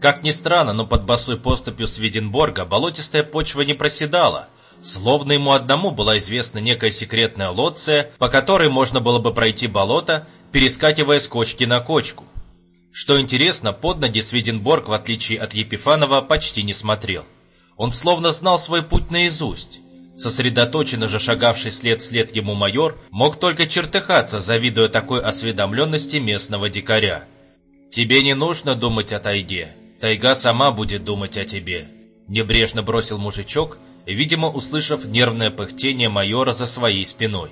Как ни странно, но под босой поступью Сведенборга болотистая почва не проседала, словно ему одному была известна некая секретная лоция, по которой можно было бы пройти болото, перескакивая с кочки на кочку. Что интересно, под ноги Сведенборг, в отличие от Епифанова, почти не смотрел. Он словно знал свой путь наизусть. Сосредоточенно же шагавший след вслед ему майор мог только чертыхаться, завидуя такой осведомленности местного дикаря. «Тебе не нужно думать о тайге. Тайга сама будет думать о тебе», — небрежно бросил мужичок, видимо, услышав нервное пыхтение майора за своей спиной.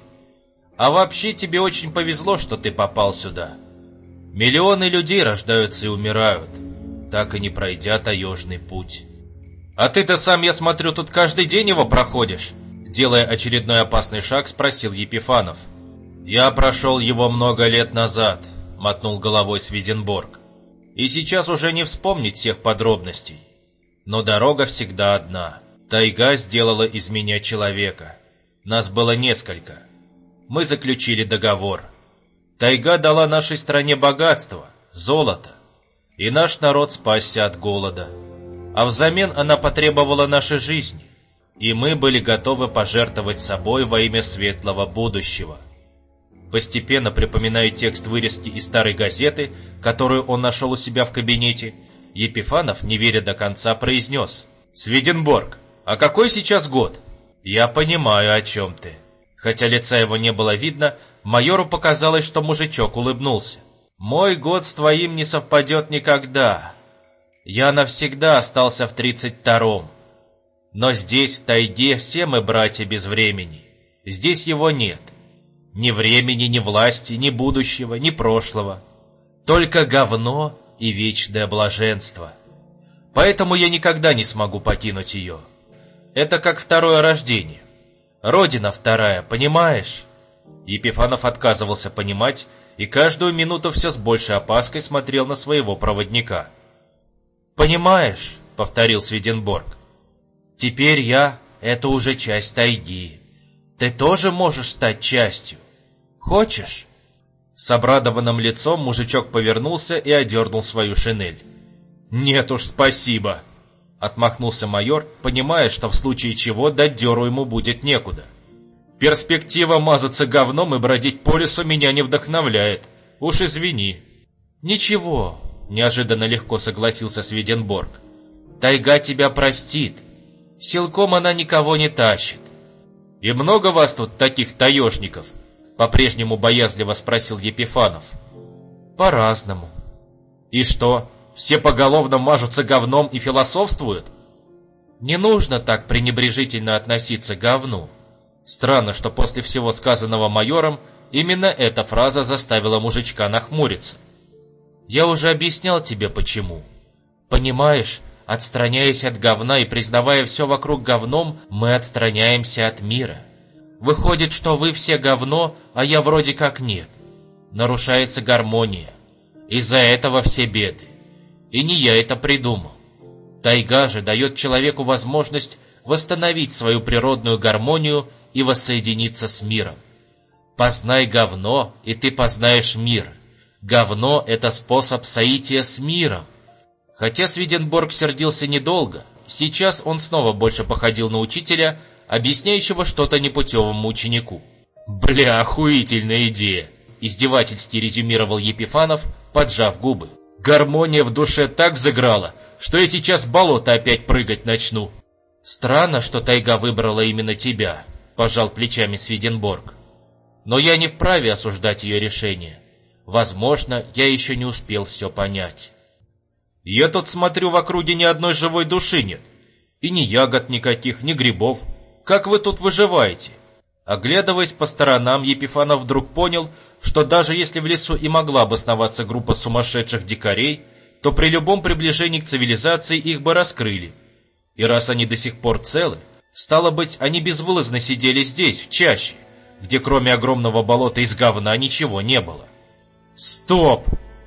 «А вообще тебе очень повезло, что ты попал сюда. Миллионы людей рождаются и умирают, так и не пройдя таежный путь». «А ты-то сам, я смотрю, тут каждый день его проходишь?» Делая очередной опасный шаг, спросил Епифанов. «Я прошел его много лет назад», — мотнул головой Сведенборг. «И сейчас уже не вспомнить всех подробностей. Но дорога всегда одна. Тайга сделала из меня человека. Нас было несколько. Мы заключили договор. Тайга дала нашей стране богатство, золото, и наш народ спасся от голода. А взамен она потребовала нашей жизни, и мы были готовы пожертвовать собой во имя светлого будущего». Постепенно, припоминая текст вырезки из старой газеты, которую он нашел у себя в кабинете, Епифанов, не веря до конца, произнес: «Сведенборг, а какой сейчас год?» «Я понимаю, о чем ты». Хотя лица его не было видно, майору показалось, что мужичок улыбнулся. «Мой год с твоим не совпадет никогда. Я навсегда остался в 32-м. Но здесь, в тайге, все мы братья без времени. Здесь его нет. Ни времени, ни власти, ни будущего, ни прошлого. Только говно и вечное блаженство. Поэтому я никогда не смогу покинуть ее. Это как второе рождение. Родина вторая, понимаешь?» Епифанов отказывался понимать и каждую минуту все с большей опаской смотрел на своего проводника. «Понимаешь», — повторил Сведенборг, — «теперь я — это уже часть тайги. Ты тоже можешь стать частью. Хочешь?» С обрадованным лицом мужичок повернулся и одернул свою шинель. «Нет уж, спасибо», — отмахнулся майор, понимая, что в случае чего дать дёру ему будет некуда. «Перспектива мазаться говном и бродить по лесу меня не вдохновляет. Уж извини». «Ничего», — неожиданно легко согласился Сведенборг. «Тайга тебя простит. Силком она никого не тащит». «И много вас тут таких таежников?» — по-прежнему боязливо спросил Епифанов. «По-разному». «И что, все поголовно мажутся говном и философствуют?» «Не нужно так пренебрежительно относиться к говну». Странно, что после всего сказанного майором именно эта фраза заставила мужичка нахмуриться. «Я уже объяснял тебе, почему. Понимаешь, отстраняясь от говна и признавая все вокруг говном, мы отстраняемся от мира. Выходит, что вы все говно, а я вроде как нет. Нарушается гармония. Из-за этого все беды. И не я это придумал. Тайга же дает человеку возможность восстановить свою природную гармонию и воссоединиться с миром. Познай говно, и ты познаешь мир. Говно — это способ соития с миром». Хотя Сведенборг сердился недолго, сейчас он снова больше походил на учителя, объясняющего что-то непутевому ученику. «Бля, охуительная идея!» — издевательски резюмировал Епифанов, поджав губы. «Гармония в душе так взыграла, что я сейчас в болото опять прыгать начну». «Странно, что тайга выбрала именно тебя», — пожал плечами Сведенборг. «Но я не вправе осуждать ее решение. Возможно, я еще не успел все понять». «Я тут смотрю, в округе ни одной живой души нет. И ни ягод никаких, ни грибов. Как вы тут выживаете?» Оглядываясь по сторонам, Епифанов вдруг понял, что даже если в лесу и могла обосноваться группа сумасшедших дикарей, то при любом приближении к цивилизации их бы раскрыли. И раз они до сих пор целы, стало быть, они безвылазно сидели здесь, в чаще, где кроме огромного болота из говна ничего не было. «Стоп!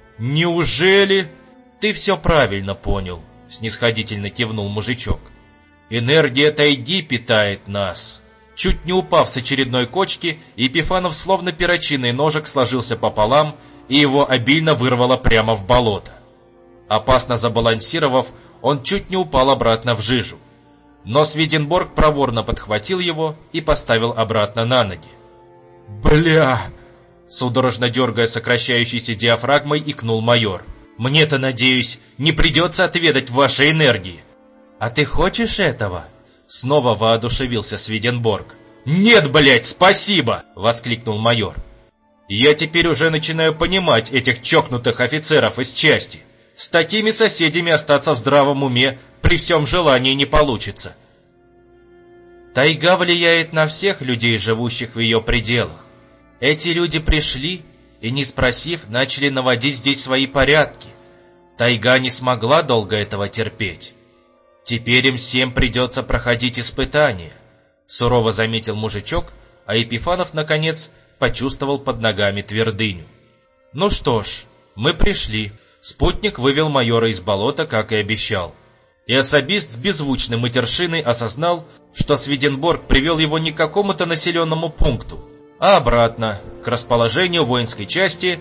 Неужели...» «Ты все правильно понял», — снисходительно кивнул мужичок. «Энергия тайги питает нас». Чуть не упав с очередной кочки, Епифанов словно перочинный ножик сложился пополам, и его обильно вырвало прямо в болото. Опасно забалансировав, он чуть не упал обратно в жижу. Но Сведенборг проворно подхватил его и поставил обратно на ноги. «Бля!» Судорожно дергая сокращающейся диафрагмой, икнул майор. «Мне-то, надеюсь, не придется отведать вашей энергии». «А ты хочешь этого?» Снова воодушевился Сведенборг. «Нет, блядь, спасибо!» — воскликнул майор. «Я теперь уже начинаю понимать этих чокнутых офицеров из части. С такими соседями остаться в здравом уме при всем желании не получится». Тайга влияет на всех людей, живущих в ее пределах. Эти люди пришли и, не спросив, начали наводить здесь свои порядки. Тайга не смогла долго этого терпеть. Теперь им всем придется проходить испытания, сурово заметил мужичок, а Епифанов, наконец, почувствовал под ногами твердыню. Ну что ж, мы пришли. Спутник вывел майора из болота, как и обещал. И особист с беззвучной матершиной осознал, что Сведенборг привел его не к какому-то населенному пункту, а обратно, к расположению воинской части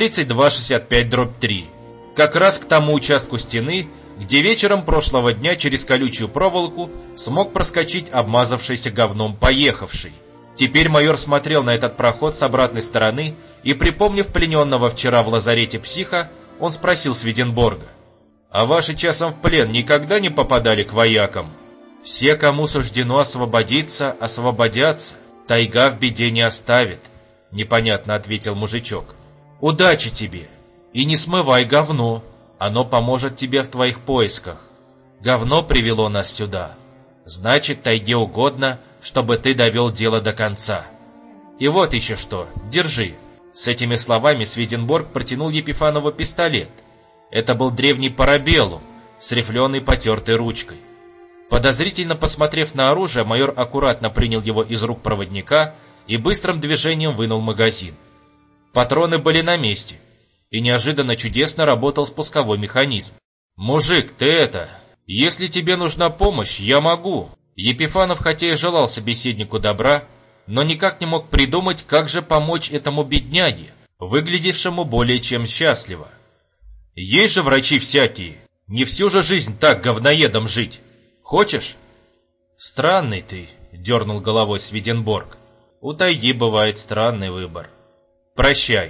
3265-3, как раз к тому участку стены, где вечером прошлого дня через колючую проволоку смог проскочить обмазавшийся говном поехавший. Теперь майор смотрел на этот проход с обратной стороны, и, припомнив плененного вчера в лазарете психа, он спросил Сведенборга: «А ваши часом в плен никогда не попадали к воякам?» «Все, кому суждено освободиться, освободятся. Тайга в беде не оставит», — непонятно ответил мужичок. «Удачи тебе! И не смывай говно, оно поможет тебе в твоих поисках. Говно привело нас сюда. Значит, Тайге угодно, чтобы ты довел дело до конца. И вот еще что, держи». С этими словами Сведенборг протянул Епифанову пистолет. Это был древний парабеллум с рифленой потертой ручкой. Подозрительно посмотрев на оружие, майор аккуратно принял его из рук проводника и быстрым движением вынул магазин. Патроны были на месте, и неожиданно чудесно работал спусковой механизм. «Мужик, ты это... Если тебе нужна помощь, я могу». Епифанов хотя и желал собеседнику добра, но никак не мог придумать, как же помочь этому бедняге, выглядевшему более чем счастливо. «Есть же врачи всякие, не всю же жизнь так говноедом жить. Хочешь?» «Странный ты», — дернул головой Сведенборг. «У тайги бывает странный выбор. Прощай».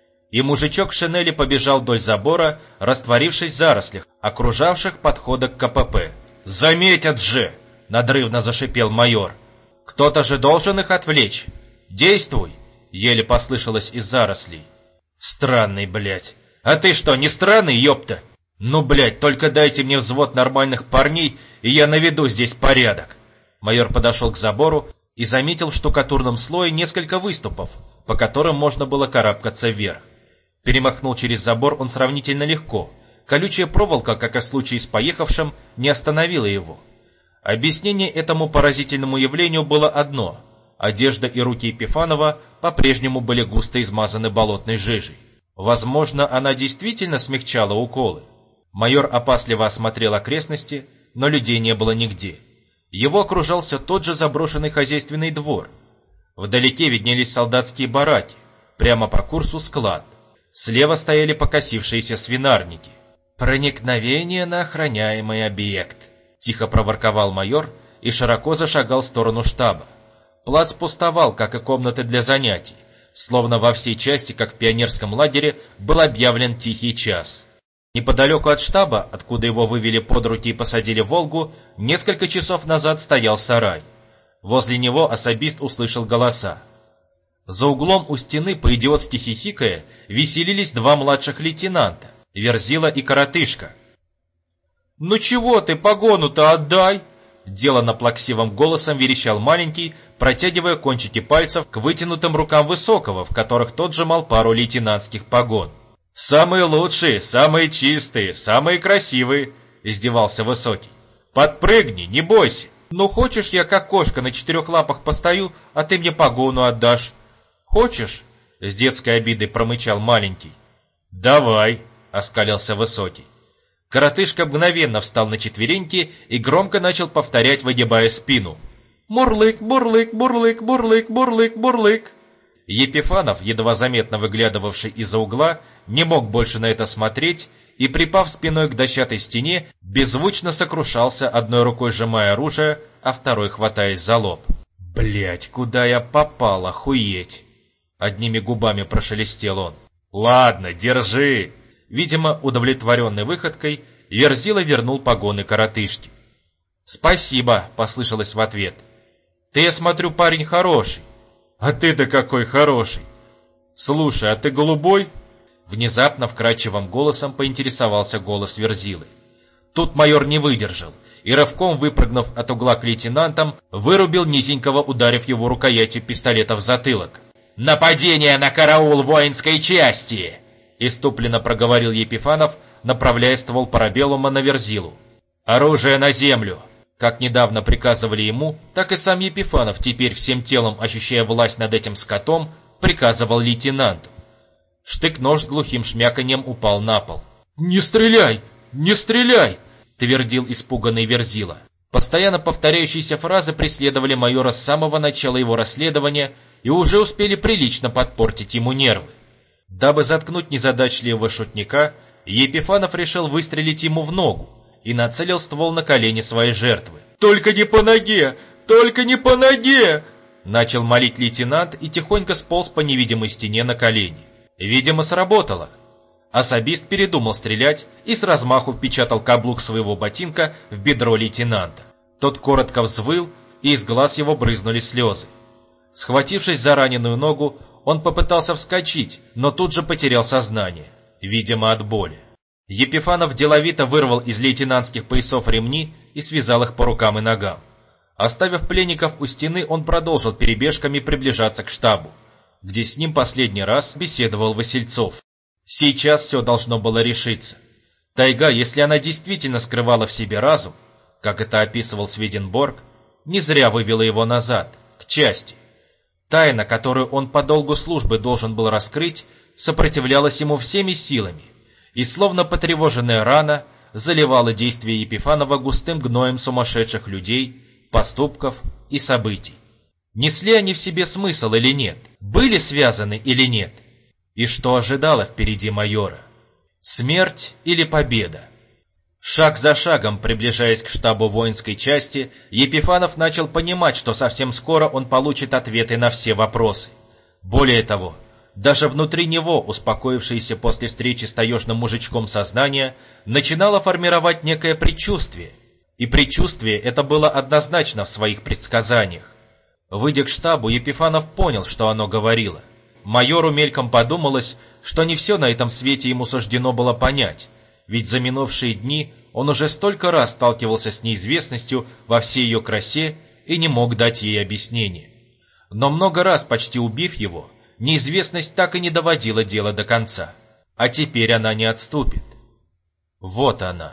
И мужичок в шинели побежал вдоль забора, растворившись в зарослях, окружавших подходы к КПП. «Заметят же!» — надрывно зашипел майор. «Кто-то же должен их отвлечь. Действуй!» — еле послышалось из зарослей. «Странный, блядь. А ты что, не странный, ёпта? Ну, блядь, только дайте мне взвод нормальных парней, и я наведу здесь порядок». Майор подошел к забору и заметил в штукатурном слое несколько выступов, по которым можно было карабкаться вверх. Перемахнул через забор он сравнительно легко. Колючая проволока, как и в случае с поехавшим, не остановила его. Объяснение этому поразительному явлению было одно: одежда и руки Епифанова по-прежнему были густо измазаны болотной жижей. Возможно, она действительно смягчала уколы. Майор опасливо осмотрел окрестности, но людей не было нигде. Его окружал все тот же заброшенный хозяйственный двор. Вдалеке виднелись солдатские бараки, прямо по курсу склад. Слева стояли покосившиеся свинарники. «Проникновение на охраняемый объект», — тихо проворковал майор и широко зашагал в сторону штаба. Плац пустовал, как и комнаты для занятий, словно во всей части, как в пионерском лагере, был объявлен тихий час. Неподалеку от штаба, откуда его вывели под руки и посадили в «Волгу», несколько часов назад стоял сарай. Возле него особист услышал голоса. За углом у стены, по-идиотски хихикая, веселились два младших лейтенанта, Верзила и Коротышка. «Ну чего ты, погону-то отдай!» Делано плаксивым голосом верещал маленький, протягивая кончики пальцев к вытянутым рукам высокого, в которых тот сжимал пару лейтенантских погон. «Самые лучшие, самые чистые, самые красивые!» — издевался высокий. «Подпрыгни, не бойся! Ну хочешь, я как кошка на 4 лапах постою, а ты мне погону отдашь? Хочешь?» — с детской обидой промычал маленький. «Давай!» — оскалился высокий. Коротышка мгновенно встал на четвереньки и громко начал повторять, выгибая спину. «Мурлык, бурлык, бурлык, бурлык, бурлык, бурлык!» Епифанов, едва заметно выглядывавший из-за угла, не мог больше на это смотреть и, припав спиной к дощатой стене, беззвучно сокрушался, одной рукой сжимая оружие, а второй хватаясь за лоб. «Блядь, куда я попал, охуеть!» Одними губами прошелестел он. «Ладно, держи!» Видимо, удовлетворенной выходкой, Верзила вернул погоны коротышки. «Спасибо!» — послышалось в ответ. «Ты, я смотрю, парень хороший». «А ты-то какой хороший!» «Слушай, а ты голубой?» Внезапно вкрадчивым голосом поинтересовался голос Верзилы. Тут майор не выдержал и, рывком выпрыгнув от угла к лейтенантам, вырубил низенького, ударив его рукоятью пистолета в затылок. «Нападение на караул воинской части!» Иступленно проговорил Епифанов, направляя ствол парабеллума на Верзилу. «Оружие на землю!» Как недавно приказывали ему, так и сам Епифанов, теперь всем телом ощущая власть над этим скотом, приказывал лейтенанту. Штык-нож с глухим шмяканьем упал на пол. «Не стреляй! Не стреляй!» — твердил испуганный Верзила. Постоянно повторяющиеся фразы преследовали майора с самого начала его расследования и уже успели прилично подпортить ему нервы. Дабы заткнуть незадачливого шутника, Епифанов решил выстрелить ему в ногу и нацелил ствол на колени своей жертвы. «Только не по ноге! Только не по ноге!» Начал молить лейтенант и тихонько сполз по невидимой стене на колени. Видимо, сработало. Особист передумал стрелять и с размаху впечатал каблук своего ботинка в бедро лейтенанта. Тот коротко взвыл, и из глаз его брызнули слезы. Схватившись за раненую ногу, он попытался вскочить, но тут же потерял сознание, видимо, от боли. Епифанов деловито вырвал из лейтенантских поясов ремни и связал их по рукам и ногам. Оставив пленников у стены, он продолжил перебежками приближаться к штабу, где с ним последний раз беседовал Васильцов. Сейчас все должно было решиться. Тайга, если она действительно скрывала в себе разум, как это описывал Сведенборг, не зря вывела его назад, к части. Тайна, которую он по долгу службы должен был раскрыть, сопротивлялась ему всеми силами, и словно потревоженная рана заливала действия Епифанова густым гноем сумасшедших людей, поступков и событий. Несли они в себе смысл или нет? Были связаны или нет? И что ожидало впереди майора? Смерть или победа? Шаг за шагом, приближаясь к штабу воинской части, Епифанов начал понимать, что совсем скоро он получит ответы на все вопросы. Более того, даже внутри него, успокоившееся после встречи с таежным мужичком сознание, начинало формировать некое предчувствие. И предчувствие это было однозначно в своих предсказаниях. Выйдя к штабу, Епифанов понял, что оно говорило. Майору мельком подумалось, что не все на этом свете ему суждено было понять, ведь за минувшие дни он уже столько раз сталкивался с неизвестностью во всей ее красе и не мог дать ей объяснение. Но много раз, почти убив его, неизвестность так и не доводила дело до конца. А теперь она не отступит. Вот она.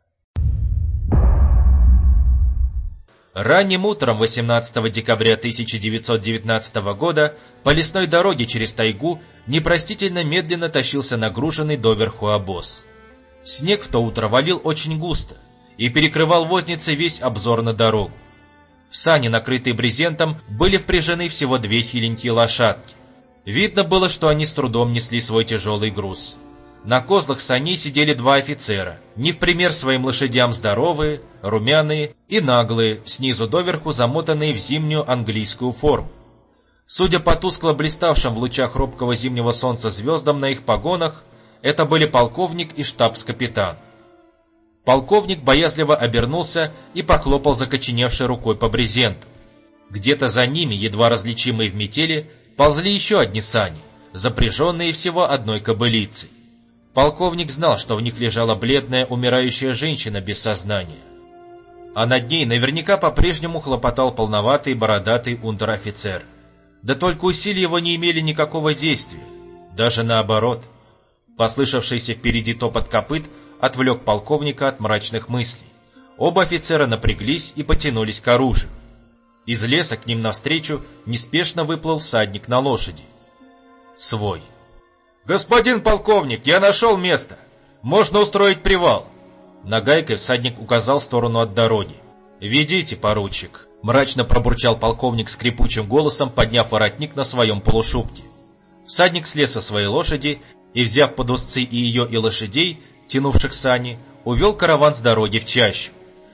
Ранним утром 18 декабря 1919 года по лесной дороге через тайгу непростительно медленно тащился нагруженный доверху обоз. Снег в то утро валил очень густо и перекрывал вознице весь обзор на дорогу. В сани, накрытые брезентом, были впряжены всего 2 хиленькие лошадки. Видно было, что они с трудом несли свой тяжелый груз. На козлах саней сидели 2 офицера, не в пример своим лошадям здоровые, румяные и наглые, снизу доверху замотанные в зимнюю английскую форму. Судя по тускло блиставшим в лучах робкого зимнего солнца звездам на их погонах, это были полковник и штабс-капитан. Полковник боязливо обернулся и похлопал закоченевшей рукой по брезенту. Где-то за ними, едва различимые в метели, ползли еще одни сани, запряженные всего одной кобылицей. Полковник знал, что в них лежала бледная умирающая женщина без сознания. А над ней наверняка по-прежнему хлопотал полноватый бородатый унтер-офицер. Да только усилия его не имели никакого действия. Даже наоборот. Послышавшийся впереди топот копыт отвлек полковника от мрачных мыслей. Оба офицера напряглись и потянулись к оружию. Из леса к ним навстречу неспешно выплыл всадник на лошади. Свой. «Господин полковник, я нашел место. Можно устроить привал». Нагайкой всадник указал в сторону от дороги. «Ведите, поручик», — мрачно пробурчал полковник скрипучим голосом, подняв воротник на своем полушубке. Всадник слез со своей лошади и, взяв под узцы и ее, и лошадей, тянувших сани, увел караван с дороги в чащу.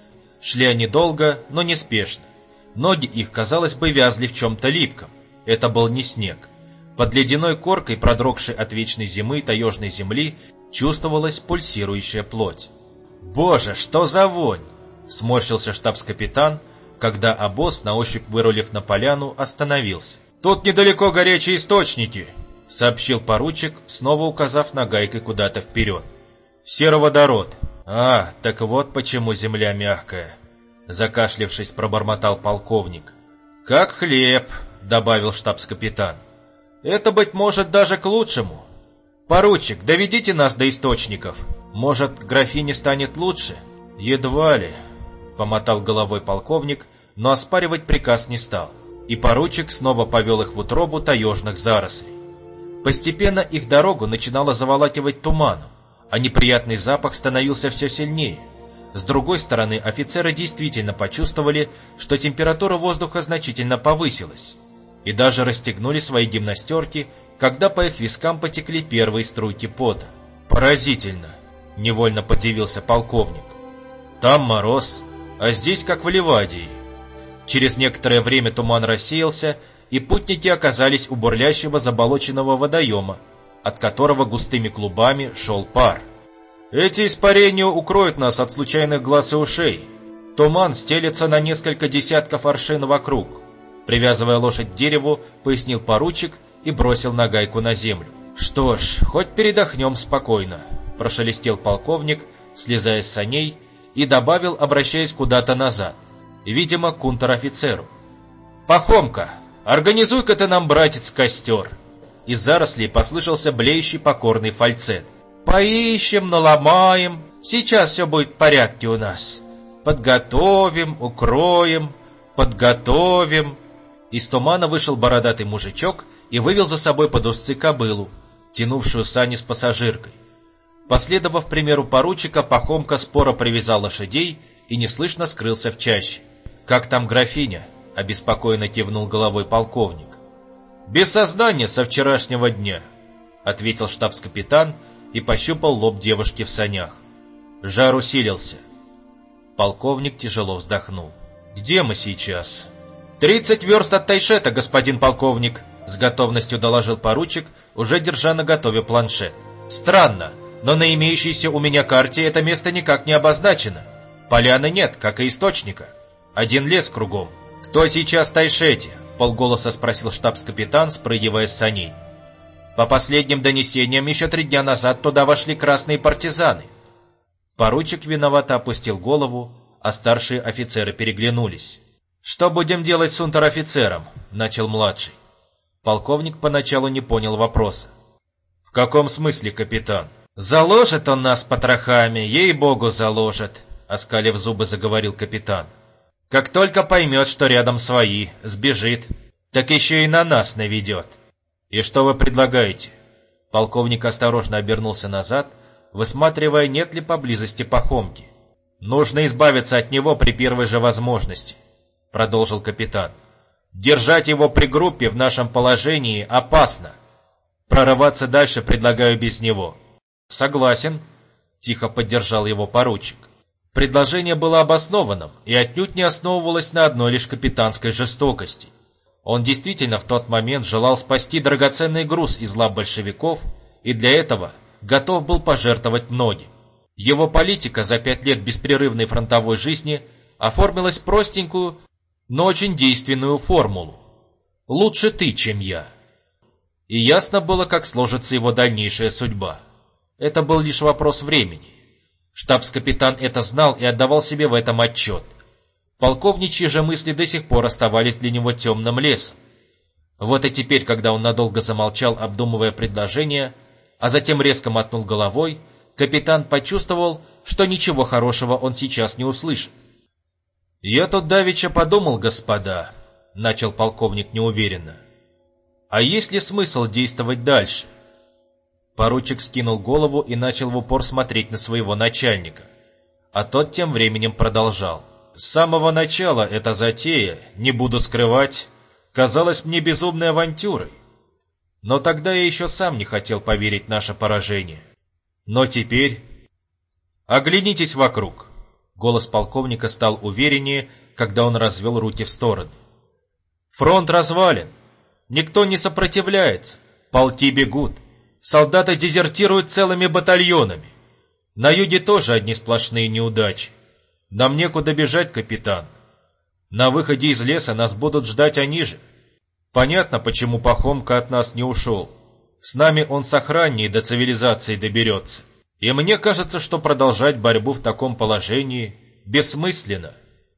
Шли они долго, но неспешно. Ноги их, казалось бы, вязли в чем-то липком. Это был не снег. Под ледяной коркой, продрогшей от вечной зимы таежной земли, чувствовалась пульсирующая плоть. «Боже, что за вонь!» — сморщился штабс-капитан, когда обоз, на ощупь вырулив на поляну, остановился. «Тут недалеко горячие источники», — сообщил поручик, снова указав нагайкой куда-то вперед. «Сероводород». «А, так вот почему земля мягкая», — закашлявшись, пробормотал полковник. «Как хлеб», — добавил штабс-капитан. «Это, быть может, даже к лучшему. Поручик, доведите нас до источников. Может, графине станет лучше?» «Едва ли», — помотал головой полковник, но оспаривать приказ не стал. И поручик снова повел их в утробу таежных зарослей. Постепенно их дорогу начинало заволакивать туманом, а неприятный запах становился все сильнее. С другой стороны, офицеры действительно почувствовали, что температура воздуха значительно повысилась, и даже расстегнули свои гимнастерки, когда по их вискам потекли первые струйки пота. «Поразительно!» — невольно подивился полковник. «Там мороз, а здесь как в Ливадии». Через некоторое время туман рассеялся, и путники оказались у бурлящего заболоченного водоема, от которого густыми клубами шел пар. «Эти испарения укроют нас от случайных глаз и ушей. Туман стелется на несколько десятков аршин вокруг», — привязывая лошадь к дереву, пояснил поручик и бросил нагайку на землю. «Что ж, хоть передохнем спокойно», — прошелестел полковник, слезая с саней, и добавил, обращаясь куда-то назад, видимо, к унтер-офицеру. «Пахомка, организуй-ка ты нам, братец, костер!» Из зарослей послышался блеющий покорный фальцет. «Поищем, наломаем, сейчас все будет в порядке у нас. Подготовим, укроем, подготовим». Из тумана вышел бородатый мужичок и вывел за собой под узцы кобылу, тянувшую сани с пассажиркой. Последовав примеру поручика, Пахомка споро привязал лошадей и неслышно скрылся в чаще. «Как там графиня?» — обеспокоенно кивнул головой полковник. «Без сознания со вчерашнего дня», — ответил штабс-капитан и пощупал лоб девушки в санях. Жар усилился. Полковник тяжело вздохнул. «Где мы сейчас?» 30 верст от Тайшета, господин полковник», — с готовностью доложил поручик, уже держа наготове планшет. «Странно, но на имеющейся у меня карте это место никак не обозначено. Поляны нет, как и источника. Один лес кругом». «Кто сейчас в Тайшете?» — полголоса спросил штабс-капитан, спрыгивая с саней. «По последним донесениям, еще 3 дня назад туда вошли красные партизаны». Поручик виновато опустил голову, а старшие офицеры переглянулись. «Что будем делать с унтер-офицером?» — начал младший. Полковник поначалу не понял вопроса. «В каком смысле, капитан?» «Заложит он нас потрохами, ей-богу, заложит», — оскалив зубы, заговорил капитан. «Как только поймет, что рядом свои, сбежит, так еще и на нас наведет». «И что вы предлагаете?» Полковник осторожно обернулся назад, высматривая, нет ли поблизости Пахомки. «Нужно избавиться от него при первой же возможности», — продолжил капитан. «Держать его при группе в нашем положении опасно. Прорываться дальше предлагаю без него». «Согласен», — тихо поддержал его поручик. Предложение было обоснованным и отнюдь не основывалось на одной лишь капитанской жестокости. Он действительно в тот момент желал спасти драгоценный груз из лап большевиков и для этого готов был пожертвовать многим. Его политика за 5 лет беспрерывной фронтовой жизни оформилась простенькую, но очень действенную формулу. «Лучше ты, чем я». И ясно было, как сложится его дальнейшая судьба. Это был лишь вопрос времени. Штабс-капитан это знал и отдавал себе в этом отчет. Полковничьи же мысли до сих пор оставались для него темным лесом. Вот и теперь, когда он надолго замолчал, обдумывая предложение, а затем резко мотнул головой, капитан почувствовал, что ничего хорошего он сейчас не услышит. «Я тут давеча подумал, господа», — начал полковник неуверенно, «а есть ли смысл действовать дальше?» Поручик скинул голову и начал в упор смотреть на своего начальника, а тот тем временем продолжал. «С самого начала эта затея, не буду скрывать, казалась мне безумной авантюрой. Но тогда я еще сам не хотел поверить в наше поражение. Но теперь Оглянитесь вокруг. Голос полковника стал увереннее, когда он развел руки в стороны. Фронт развален. Никто не сопротивляется. Полки бегут. Солдаты дезертируют целыми батальонами. На юге тоже одни сплошные неудачи. Нам некуда бежать, капитан. На выходе из леса нас будут ждать они же. Понятно, почему Пахомка от нас не ушел. С нами он сохраннее до цивилизации доберется. И мне кажется, что продолжать борьбу в таком положении бессмысленно.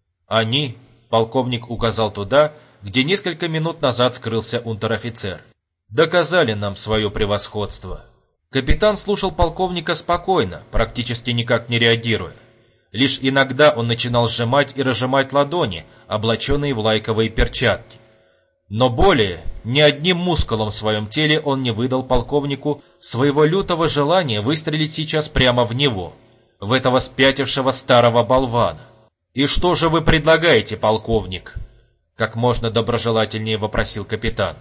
Они, полковник указал туда, где несколько минут назад скрылся унтер-офицер, доказали нам свое превосходство. Капитан слушал полковника спокойно, практически никак не реагируя. Лишь иногда он начинал сжимать и разжимать ладони, облаченные в лайковые перчатки. Но более ни одним мускулом в своем теле он не выдал полковнику своего лютого желания выстрелить сейчас прямо в него, в этого спятившего старого болвана. «И что же вы предлагаете, полковник?» — как можно доброжелательнее вопросил капитан.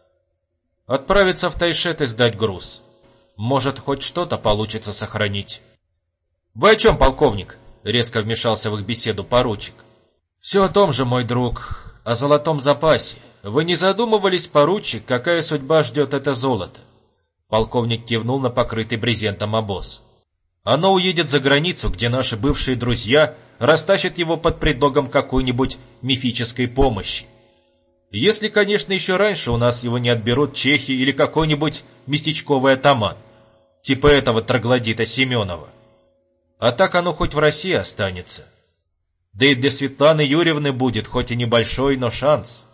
«Отправиться в Тайшет и сдать груз. Может, хоть что-то получится сохранить». «Вы о чем, полковник?» — резко вмешался в их беседу поручик. «Все о том же, мой друг, о золотом запасе. Вы не задумывались, поручик, какая судьба ждет это золото?» Полковник кивнул на покрытый брезентом обоз. «Оно уедет за границу, где наши бывшие друзья растащат его под предлогом какой-нибудь мифической помощи. Если, конечно, еще раньше у нас его не отберут чехи или какой-нибудь местечковый атаман, типа этого троглодита Семенова. А так оно хоть в России останется. Да и для Светланы Юрьевны будет хоть и небольшой, но шанс».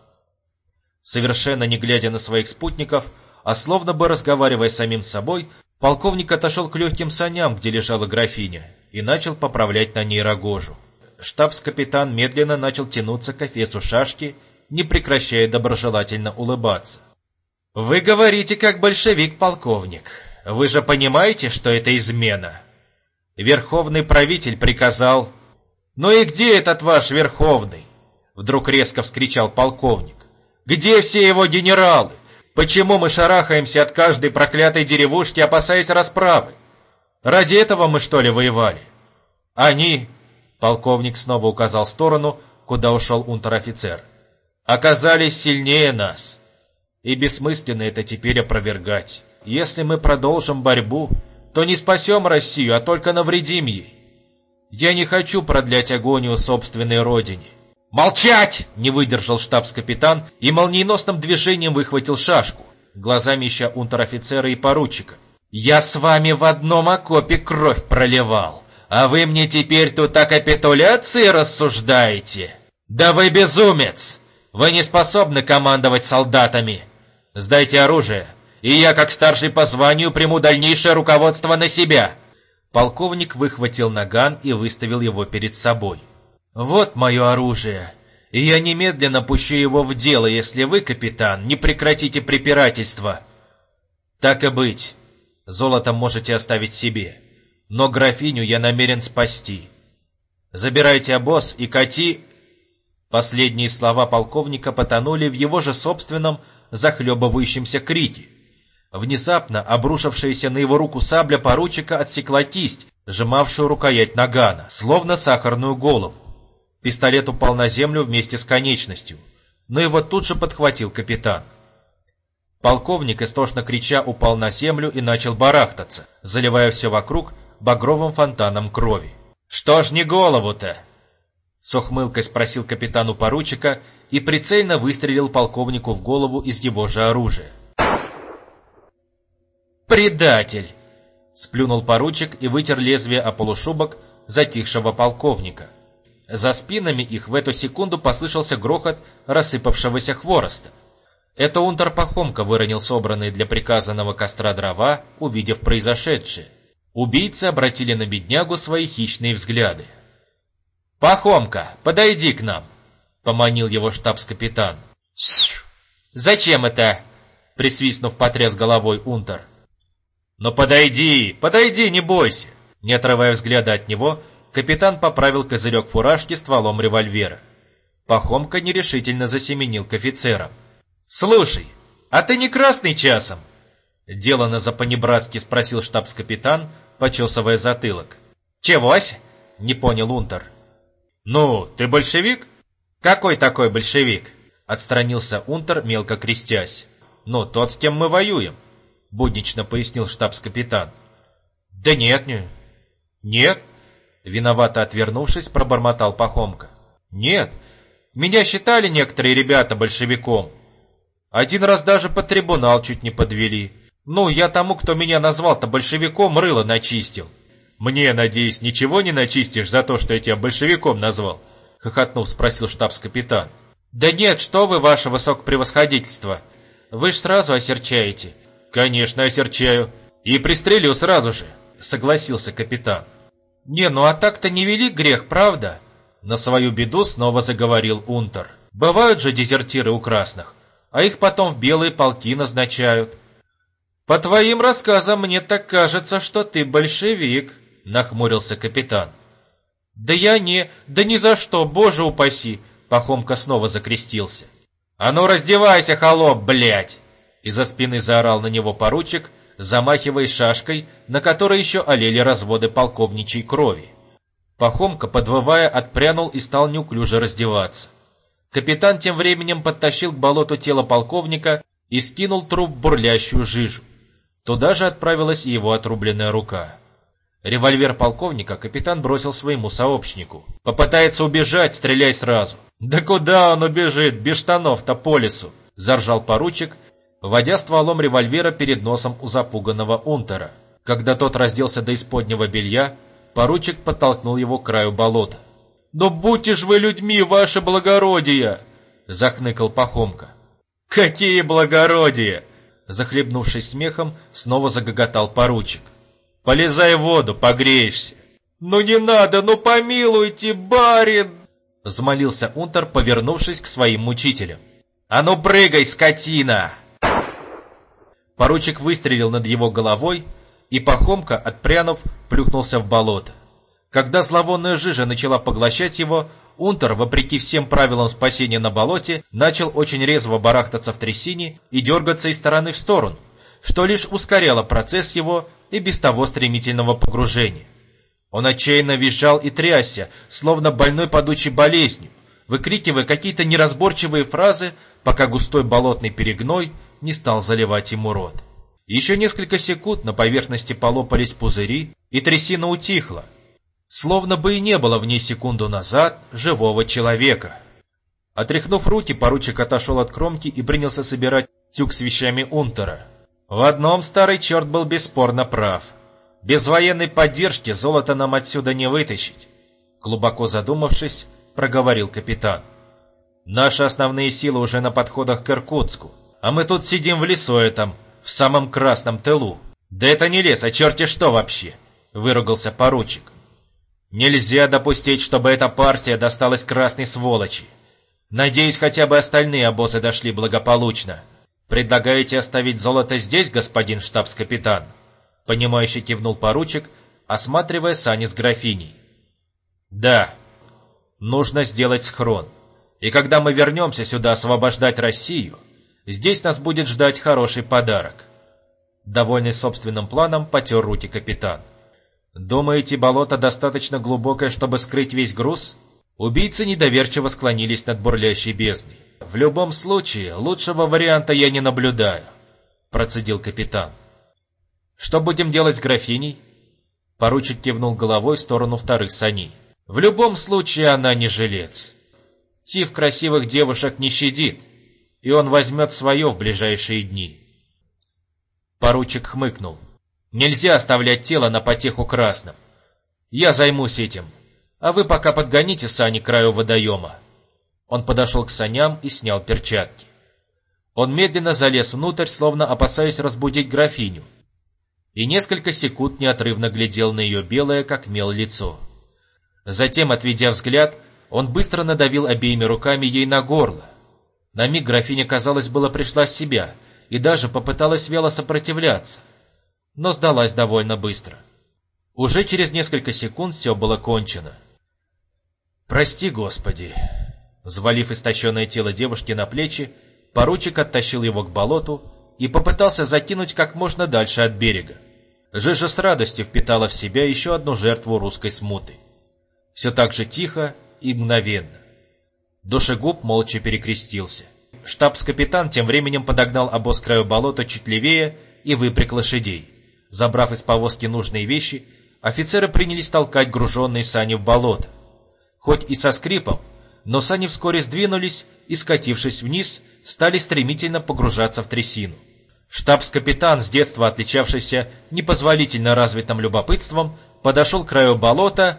Совершенно не глядя на своих спутников, а словно бы разговаривая с самим собой, полковник отошел к легким саням, где лежала графиня, и начал поправлять на ней рогожу. Штабс-капитан медленно начал тянуться к эфесу шашки, не прекращая доброжелательно улыбаться. «Вы говорите, как большевик, полковник. Вы же понимаете, что это измена? Верховный правитель приказал...» «Ну и где этот ваш Верховный?» Вдруг резко вскричал полковник. «Где все его генералы? Почему мы шарахаемся от каждой проклятой деревушки, опасаясь расправы? Ради этого мы, что ли, воевали? Они...» Полковник снова указал в сторону, куда ушел унтер-офицер. «Оказались сильнее нас. И бессмысленно это теперь опровергать. Если мы продолжим борьбу, то не спасем Россию, а только навредим ей. Я не хочу продлять агонию собственной родине». «Молчать!» — не выдержал штабс-капитан и молниеносным движением выхватил шашку, глазами ища унтер-офицера и поручика. «Я с вами в одном окопе кровь проливал, а вы мне теперь тут о капитуляции рассуждаете? Да вы безумец! Вы не способны командовать солдатами. Сдайте оружие, и я, как старший по званию, приму дальнейшее руководство на себя». Полковник выхватил наган и выставил его перед собой. «Вот мое оружие, и я немедленно пущу его в дело, если вы, капитан, не прекратите препирательства. Так и быть, золото можете оставить себе, но графиню я намерен спасти. Забирайте обоз и кати...» Последние слова полковника потонули в его же собственном захлебывающемся крике. Внезапно обрушившаяся на его руку сабля поручика отсекла кисть, сжимавшую рукоять нагана, словно сахарную голову. Пистолет упал на землю вместе с конечностью, но его тут же подхватил капитан. Полковник, истошно крича, упал на землю и начал барахтаться, заливая все вокруг багровым фонтаном крови. «Что ж не голову-то?» — с ухмылкой спросил капитан у поручика и прицельно выстрелил полковнику в голову из его же оружия. «Предатель!» — сплюнул поручик и вытер лезвие о полушубок затихшего полковника. За спинами их в эту секунду послышался грохот рассыпавшегося хвороста. Это унтер Пахомка выронил собранные для приказанного костра дрова, увидев произошедшее. Убийцы обратили на беднягу свои хищные взгляды. «Пахомка, подойди к нам!» — поманил его штабс-капитан. «Зачем это?» — присвистнув, потряс головой унтер. «Ну подойди, подойди, не бойся!» Не отрывая взгляда от него, капитан поправил козырек фуражки стволом револьвера. Пахомка нерешительно засеменил к офицерам. «Слушай, а ты не красный часом?» Делано за-понебратски спросил штабс-капитан, почесывая затылок. «Чегось?» — не понял унтер. «Ну, ты большевик?» «Какой такой большевик?» — отстранился унтер, мелко крестясь. «Ну, тот, с кем мы воюем», — буднично пояснил штабс-капитан. «Да нет, нет», — виновато отвернувшись, пробормотал Пахомка. «Нет, меня считали некоторые ребята большевиком. Один раз даже под трибунал чуть не подвели. Ну, я тому, кто меня назвал-то большевиком, рыло начистил». «Мне, надеюсь, ничего не начистишь за то, что я тебя большевиком назвал?» — хохотнув, спросил штабс-капитан. «Да нет, что вы, ваше высокопревосходительство. Вы ж сразу осерчаете». «Конечно, осерчаю. И пристрелю сразу же», — согласился капитан. «Не, ну а так-то не велик грех, правда?» На свою беду снова заговорил унтер. «Бывают же дезертиры у красных, а их потом в белые полки назначают». «По твоим рассказам мне так кажется, что ты большевик», — нахмурился капитан. «Да ни за что, боже упаси!» Пахомка снова закрестился. «А ну раздевайся, холоп, блядь!» Из-за спины заорал на него поручик, замахиваясь шашкой, на которой еще олели разводы полковничьей крови. Пахомка, подвывая, отпрянул и стал неуклюже раздеваться. Капитан тем временем подтащил к болоту тело полковника и скинул труп в бурлящую жижу. Туда же отправилась и его отрубленная рука. Револьвер полковника капитан бросил своему сообщнику. «Попытается убежать, стреляй сразу». «Да куда он убежит, без штанов-то по лесу?» — заржал поручик, водя стволом револьвера перед носом у запуганного унтера. Когда тот разделся до исподнего белья, поручик подтолкнул его к краю болота. «Но будьте ж вы людьми, ваше благородие!» — захныкал Пахомка. «Какие благородия!» — захлебнувшись смехом, снова загоготал поручик. «Полезай в воду, погреешься». «Ну не надо, ну помилуйте, барин!» — взмолился унтер, повернувшись к своим мучителям. «А ну прыгай, скотина!» Поручик выстрелил над его головой, и Пахомка, отпрянув, плюхнулся в болото. Когда зловонная жижа начала поглощать его, унтер, вопреки всем правилам спасения на болоте, начал очень резво барахтаться в трясине и дергаться из стороны в сторону, что лишь ускоряло процесс его и без того стремительного погружения. Он отчаянно визжал и трясся, словно больной падучей болезнью, выкрикивая какие-то неразборчивые фразы, пока густой болотный перегной не стал заливать ему рот. Еще несколько секунд на поверхности полопались пузыри, и трясина утихла, словно бы и не было в ней секунду назад живого человека. Отряхнув руки, поручик отошел от кромки и принялся собирать тюк с вещами унтера. В одном старый черт был бесспорно прав. Без военной поддержки золото нам отсюда не вытащить, глубоко задумавшись, проговорил капитан. Наши основные силы уже на подходах к Иркутску, а мы тут сидим в лесу этом, в самом красном тылу. Да это не лес, а черти что вообще, выругался поручик. Нельзя допустить, чтобы эта партия досталась красной сволочи. Надеюсь, хотя бы остальные обозы дошли благополучно. Предлагаете оставить золото здесь, господин штабс-капитан? Понимающе кивнул поручик, осматривая сани с графиней. Да, нужно сделать схрон. И когда мы вернемся сюда освобождать Россию, здесь нас будет ждать хороший подарок. Довольный собственным планом, потер руки капитан. Думаете, болото достаточно глубокое, чтобы скрыть весь груз? Убийцы недоверчиво склонились над бурлящей бездной. В любом случае, лучшего варианта я не наблюдаю, процедил капитан. Что будем делать с графиней? Поручик кивнул головой в сторону вторых саней. В любом случае, она не жилец. Тиф красивых девушек не щадит, и он возьмет свое в ближайшие дни. Поручик хмыкнул. Нельзя оставлять тело на потеху красным. Я займусь этим, а вы пока подгоните сани к краю водоема. Он подошел к саням и снял перчатки. Он медленно залез внутрь, словно опасаясь разбудить графиню, и несколько секунд неотрывно глядел на ее белое, как мел, лицо. Затем, отведя взгляд, он быстро надавил обеими руками ей на горло. На миг графиня, казалось, было пришла в себя и даже попыталась вяло сопротивляться, но сдалась довольно быстро. Уже через несколько секунд все было кончено. «Прости, Господи!» Взвалив истощенное тело девушки на плечи, поручик оттащил его к болоту и попытался закинуть как можно дальше от берега. Жижа с радостью впитала в себя еще одну жертву русской смуты. Все так же тихо и мгновенно. Душегуб молча перекрестился. Штабс-капитан тем временем подогнал обоз к краю болота чуть левее и выпряг лошадей. Забрав из повозки нужные вещи, офицеры принялись толкать груженные сани в болото. Хоть и со скрипом, но сани вскоре сдвинулись и, скатившись вниз, стали стремительно погружаться в трясину. Штабс-капитан, с детства отличавшийся непозволительно развитым любопытством, подошел к краю болота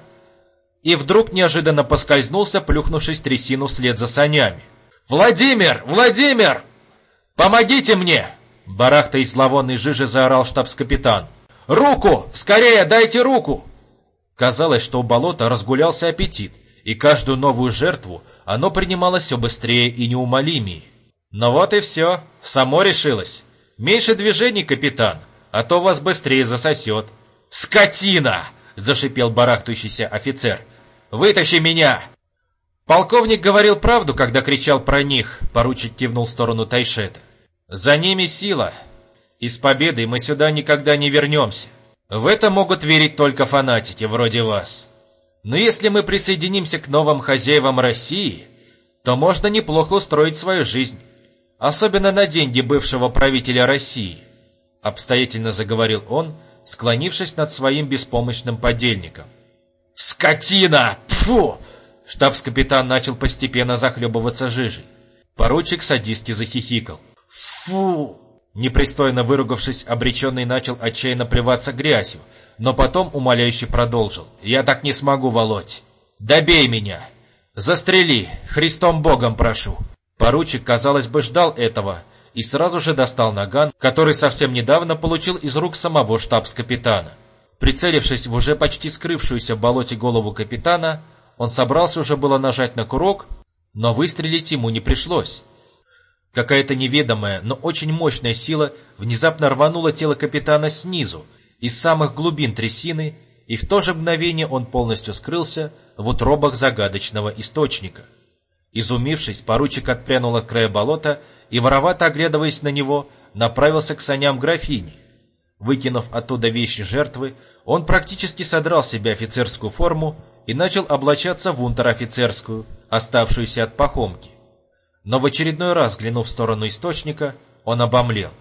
и вдруг неожиданно поскользнулся, плюхнувшись в трясину вслед за санями. «Владимир! Владимир! Помогите мне!» Барахтаясь зловонной жижи, заорал штабс-капитан. «Руку! Скорее, дайте руку!» Казалось, что у болота разгулялся аппетит, и каждую новую жертву оно принимало все быстрее и неумолимее. «Ну вот и все, само решилось. Меньше движений, капитан, а то вас быстрее засосет». «Скотина!» — зашипел барахтающийся офицер. «Вытащи меня!» «Полковник говорил правду, когда кричал про них», — поручик кивнул в сторону Тайшета. «За ними сила, и с победой мы сюда никогда не вернемся. В это могут верить только фанатики вроде вас. Но если мы присоединимся к новым хозяевам России, то можно неплохо устроить свою жизнь, особенно на деньги бывшего правителя России», — обстоятельно заговорил он, склонившись над своим беспомощным подельником. «Скотина! Пфу!» Штабс-капитан начал постепенно захлебываться жижей. Поручик садистски захихикал. «Фу!» Непристойно выругавшись, обреченный начал отчаянно плеваться грязью, но потом умоляюще продолжил. «Я так не смогу, Володь! Добей меня! Застрели! Христом Богом прошу!» Поручик, казалось бы, ждал этого и сразу же достал наган, который совсем недавно получил из рук самого штабс-капитана. Прицелившись в уже почти скрывшуюся в болоте голову капитана, он собрался уже было нажать на курок, но выстрелить ему не пришлось. Какая-то неведомая, но очень мощная сила внезапно рванула тело капитана снизу, из самых глубин трясины, и в то же мгновение он полностью скрылся в утробах загадочного источника. Изумившись, поручик отпрянул от края болота и, воровато оглядываясь на него, направился к саням графини. Выкинув оттуда вещи жертвы, он практически содрал с себя офицерскую форму и начал облачаться в унтер-офицерскую, оставшуюся от пахомки. Но в очередной раз, взглянув в сторону источника, он обомлел.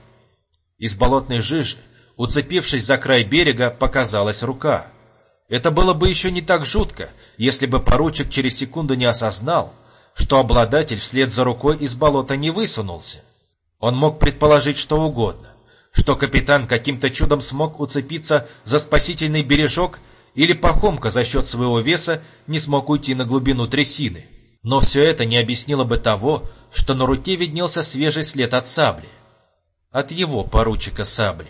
Из болотной жижи, уцепившись за край берега, показалась рука. Это было бы еще не так жутко, если бы поручик через секунду не осознал, что обладатель вслед за рукой из болота не высунулся. Он мог предположить что угодно, что капитан каким-то чудом смог уцепиться за спасительный бережок, или пахомка за счет своего веса не смог уйти на глубину трясины. Но все это не объяснило бы того, что на руке виднелся свежий след от сабли. От его поручика сабли.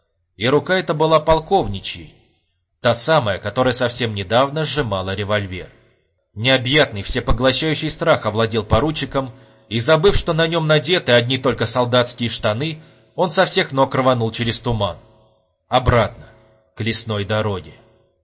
И рука эта была полковничьей, та самая, которая совсем недавно сжимала револьвер. Необъятный, всепоглощающий страх овладел поручиком, и, забыв, что на нем надеты одни только солдатские штаны, он со всех ног рванул через туман. Обратно, к лесной дороге.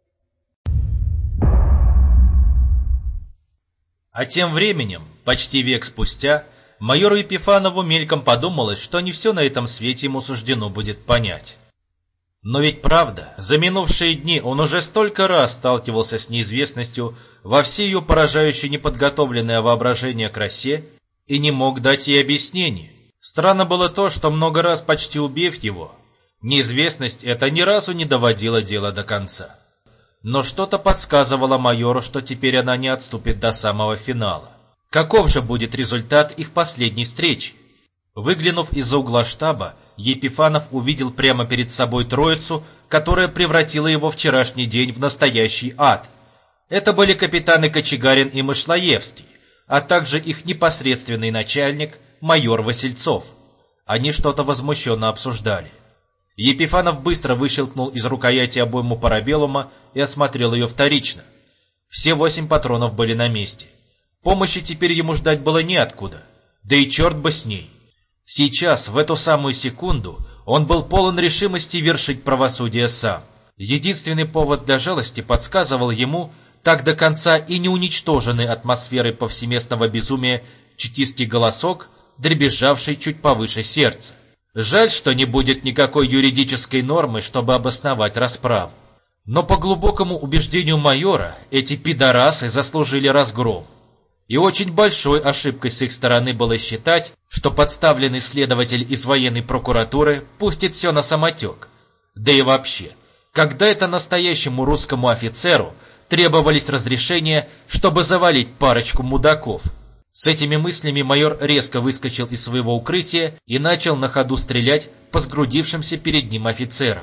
А тем временем, почти век спустя, майору Епифанову мельком подумалось, что не все на этом свете ему суждено будет понять. Но ведь правда, за минувшие дни он уже столько раз сталкивался с неизвестностью во всей ее поражающей неподготовленное воображение красе и не мог дать ей объяснение. Странно было то, что много раз почти убив его, неизвестность эта ни разу не доводила дело до конца. Но что-то подсказывало майору, что теперь она не отступит до самого финала. Каков же будет результат их последней встречи? Выглянув из-за угла штаба, Епифанов увидел прямо перед собой троицу, которая превратила его вчерашний день в настоящий ад. Это были капитаны Кочегарин и Мышлоевский, а также их непосредственный начальник, майор Васильцов. Они что-то возмущенно обсуждали. Епифанов быстро выщелкнул из рукояти обойму парабеллума и осмотрел ее вторично. Все 8 патронов были на месте. Помощи теперь ему ждать было неоткуда. Да и черт бы с ней. Сейчас, в эту самую секунду, он был полон решимости вершить правосудие сам. Единственный повод для жалости подсказывал ему так до конца и не уничтоженный атмосферой повсеместного безумия чекистский голосок, дребезжавший чуть повыше сердца. Жаль, что не будет никакой юридической нормы, чтобы обосновать расправу. Но по глубокому убеждению майора, эти пидорасы заслужили разгром. И очень большой ошибкой с их стороны было считать, что подставленный следователь из военной прокуратуры пустит все на самотек. Да и вообще, когда это настоящему русскому офицеру требовались разрешения, чтобы завалить парочку мудаков? С этими мыслями майор резко выскочил из своего укрытия и начал на ходу стрелять по сгрудившимся перед ним офицерам.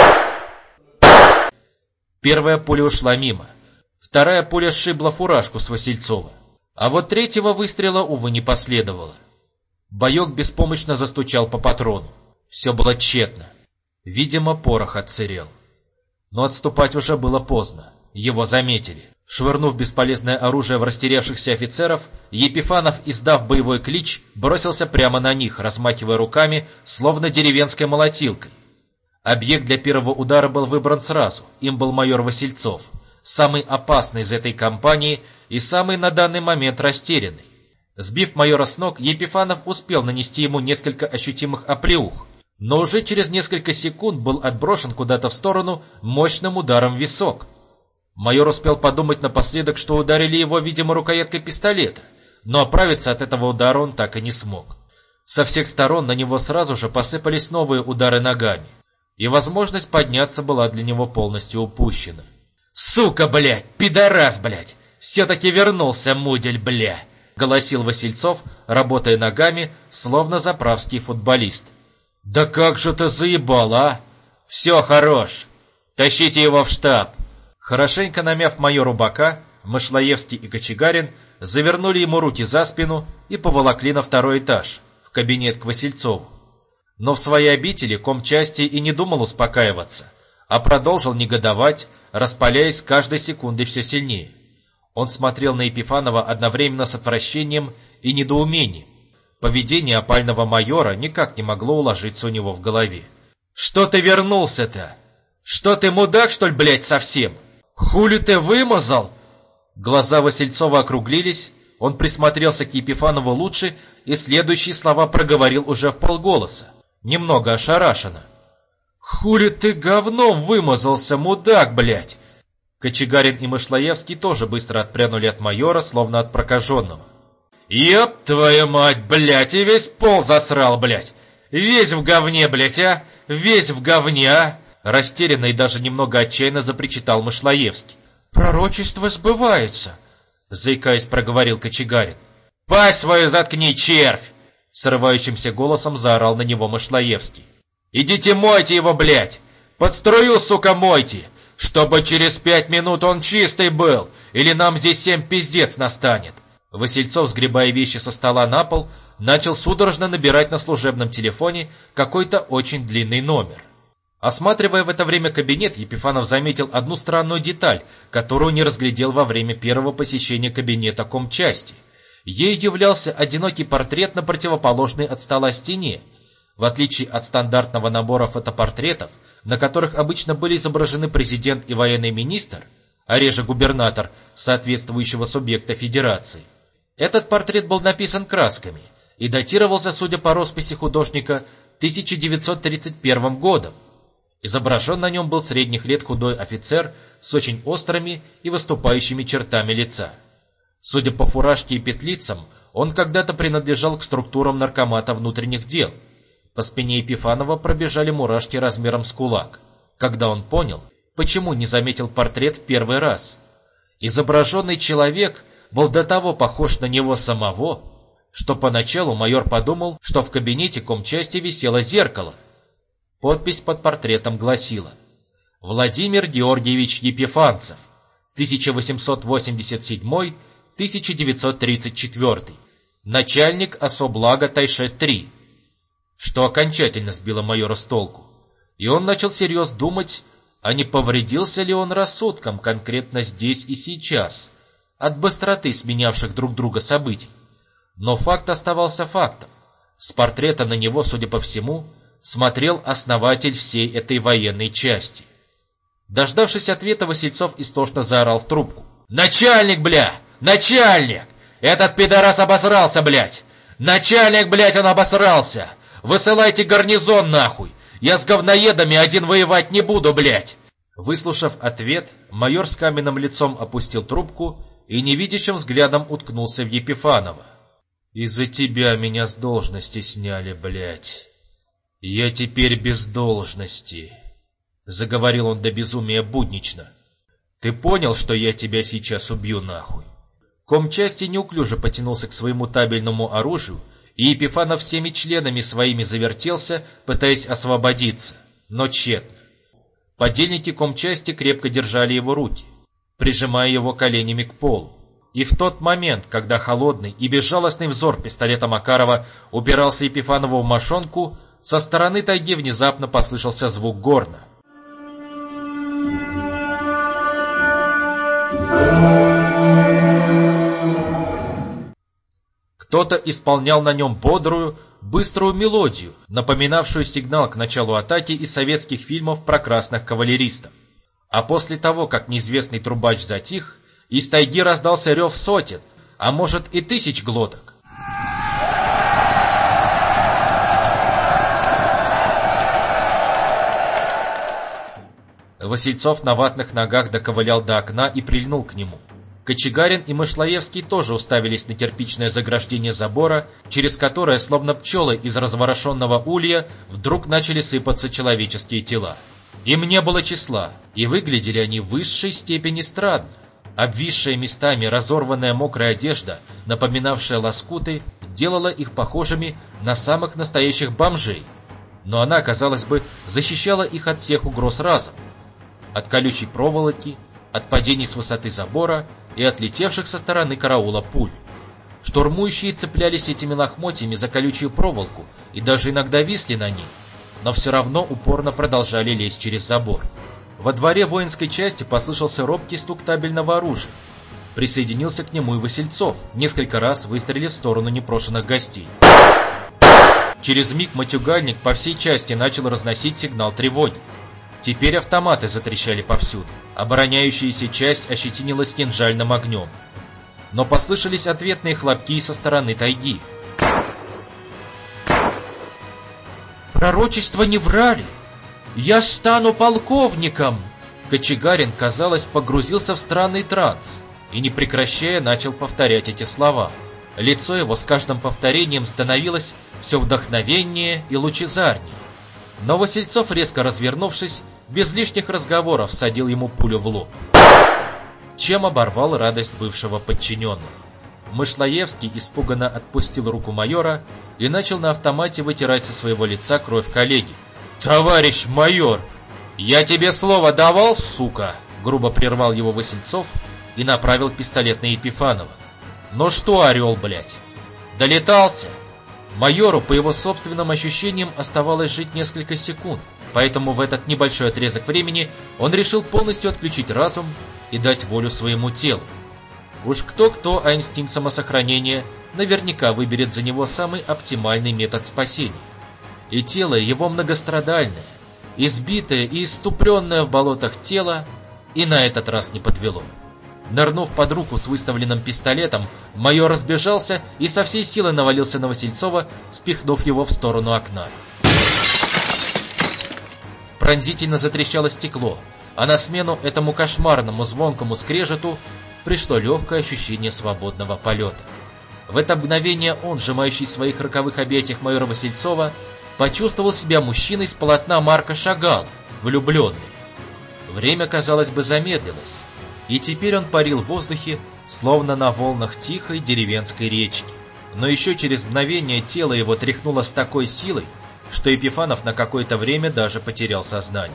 Первая пуля ушла мимо, вторая пуля сшибла фуражку с Васильцова, а вот третьего выстрела, увы, не последовало. Боек беспомощно застучал по патрону. Все было тщетно. Видимо, порох отсырел. Но отступать уже было поздно. Его заметили. Швырнув бесполезное оружие в растерявшихся офицеров, Епифанов, издав боевой клич, бросился прямо на них, размахивая руками, словно деревенской молотилкой. Объект для первого удара был выбран сразу. Им был майор Васильцов, самый опасный из этой компании и самый на данный момент растерянный. Сбив майора с ног, Епифанов успел нанести ему несколько ощутимых оплеух, но уже через несколько секунд был отброшен куда-то в сторону мощным ударом в висок. Майор успел подумать напоследок, что ударили его, видимо, рукояткой пистолета, но оправиться от этого удара он так и не смог. Со всех сторон на него сразу же посыпались новые удары ногами, и возможность подняться была для него полностью упущена. «Сука, блядь! Пидорас, блядь! Все-таки вернулся, мудель, бля!» — голосил Васильцов, работая ногами, словно заправский футболист. «Да как же ты заебал, а? Все, хорош! Тащите его в штаб!» Хорошенько намяв майору бока, Мышлоевский и Кочегарин завернули ему руки за спину и поволокли на второй этаж, в кабинет к Васильцову. Но в своей обители комчасти и не думал успокаиваться, а продолжил негодовать, распаляясь с каждой секундой все сильнее. Он смотрел на Епифанова одновременно с отвращением и недоумением. Поведение опального майора никак не могло уложиться у него в голове. «Что ты вернулся-то? Что ты, мудак, что ли, блядь, совсем? Хули ты вымазал?» Глаза Васильцова округлились, он присмотрелся к Епифанову лучше и следующие слова проговорил уже вполголоса, немного ошарашенно. «Хули ты говном вымазался, мудак, блядь!» Кочегарин и Мышлоевский тоже быстро отпрянули от майора, словно от прокаженного. «Еб твою мать, блядь, и весь пол засрал, блядь! Весь в говне, блядь, а! Весь в говне, а!» Растерянно и даже немного отчаянно запричитал Мышлоевский. «Пророчество сбывается!» Заикаясь, проговорил Кочегарин. «Пасть свою заткни, червь!» Срывающимся голосом заорал на него Мышлоевский. «Идите мойте его, блядь! Под струю, сука, мойте! Чтобы через 5 минут он чистый был, или нам здесь всем пиздец настанет!» Васильцов, сгребая вещи со стола на пол, начал судорожно набирать на служебном телефоне какой-то очень длинный номер. Осматривая в это время кабинет, Епифанов заметил одну странную деталь, которую не разглядел во время первого посещения кабинета комчасти. Ей являлся одинокий портрет на противоположной от стола стене. В отличие от стандартного набора фотопортретов, на которых обычно были изображены президент и военный министр, а реже губернатор соответствующего субъекта федерации, этот портрет был написан красками и датировался, судя по росписи художника, 1931 годом. Изображен на нем был средних лет худой офицер с очень острыми и выступающими чертами лица. Судя по фуражке и петлицам, он когда-то принадлежал к структурам наркомата внутренних дел. По спине Епифанова пробежали мурашки размером с кулак, когда он понял, почему не заметил портрет в первый раз. Изображенный человек был до того похож на него самого, что поначалу майор подумал, что в кабинете комчасти висело зеркало. Подпись под портретом гласила: «Владимир Георгиевич Епифанцев, 1887-1934, начальник особлага Тайшет-3», что окончательно сбило майора с толку, и он начал всерьез думать, а не повредился ли он рассудком конкретно здесь и сейчас, от быстроты сменявших друг друга событий. Но факт оставался фактом. С портрета на него, судя по всему, смотрел основатель всей этой военной части. Дождавшись ответа, Васильцов истошно заорал в трубку: «Начальник, бля! Начальник! Этот пидорас обосрался, блядь! Начальник, блядь, он обосрался! Высылайте гарнизон нахуй! Я с говноедами один воевать не буду, блядь!» Выслушав ответ, майор с каменным лицом опустил трубку и невидящим взглядом уткнулся в Епифанова. «Из-за тебя меня с должности сняли, блядь. Я теперь без должности», — заговорил он до безумия буднично. «Ты понял, что я тебя сейчас убью нахуй?» Комчасти неуклюже потянулся к своему табельному оружию, и Епифанов всеми членами своими завертелся, пытаясь освободиться, но тщетно. Подельники комчасти крепко держали его руки, прижимая его коленями к полу. И в тот момент, когда холодный и безжалостный взор пистолета Макарова упирался Епифанову в мошонку, со стороны тайги внезапно послышался звук горна. Кто-то исполнял на нем бодрую, быструю мелодию, напоминавшую сигнал к началу атаки из советских фильмов про красных кавалеристов. А после того, как неизвестный трубач затих, из тайги раздался рев сотен, а может и тысяч глоток. Васильцов на ватных ногах доковылял до окна и прильнул к нему. Кочегарин и Мышлоевский тоже уставились на кирпичное заграждение забора, через которое, словно пчелы из разворошенного улья, вдруг начали сыпаться человеческие тела. Им не было числа, и выглядели они в высшей степени странно. Обвисшая местами разорванная мокрая одежда, напоминавшая лоскуты, делала их похожими на самых настоящих бомжей. Но она, казалось бы, защищала их от всех угроз разом. От колючей проволоки, от падений с высоты забора и от летевших со стороны караула пуль. Штурмующие цеплялись этими лохмотьями за колючую проволоку и даже иногда висли на ней, но все равно упорно продолжали лезть через забор. Во дворе воинской части послышался робкий стук табельного оружия. Присоединился к нему и Васильцов, несколько раз выстрелив в сторону непрошенных гостей. Через миг матюгальник по всей части начал разносить сигнал тревоги. Теперь автоматы затрещали повсюду. Обороняющаяся часть ощетинилась кинжальным огнем. Но послышались ответные хлопки со стороны тайги. «Пророчества не врали! Я стану полковником!» Кочегарин, казалось, погрузился в странный транс и, не прекращая, начал повторять эти слова. Лицо его с каждым повторением становилось все вдохновеннее и лучезарнее. Но Васильцов, резко развернувшись, без лишних разговоров всадил ему пулю в лоб, чем оборвал радость бывшего подчиненного. Мышлоевский испуганно отпустил руку майора и начал на автомате вытирать со своего лица кровь коллеги. «Товарищ майор, я тебе слово давал, сука!» Грубо прервал его Васильцов и направил пистолет на Епифанова. «Ну что, орел, блядь, долетался?» Майору, по его собственным ощущениям, оставалось жить несколько секунд, поэтому в этот небольшой отрезок времени он решил полностью отключить разум и дать волю своему телу. Уж кто-кто, а инстинкт самосохранения наверняка выберет за него самый оптимальный метод спасения. И тело его многострадальное, избитое и иступленное в болотах тело, и на этот раз не подвело. Нырнув под руку с выставленным пистолетом, майор разбежался и со всей силы навалился на Васильцова, спихнув его в сторону окна. Пронзительно затрещало стекло, а на смену этому кошмарному звонкому скрежету пришло легкое ощущение свободного полета. В это мгновение он, сжимающий в своих роковых объятиях майора Васильцова, почувствовал себя мужчиной с полотна Марка Шагала, влюбленный. Время, казалось бы, замедлилось, и теперь он парил в воздухе, словно на волнах тихой деревенской речки. Но еще через мгновение тело его тряхнуло с такой силой, что Епифанов на какое-то время даже потерял сознание.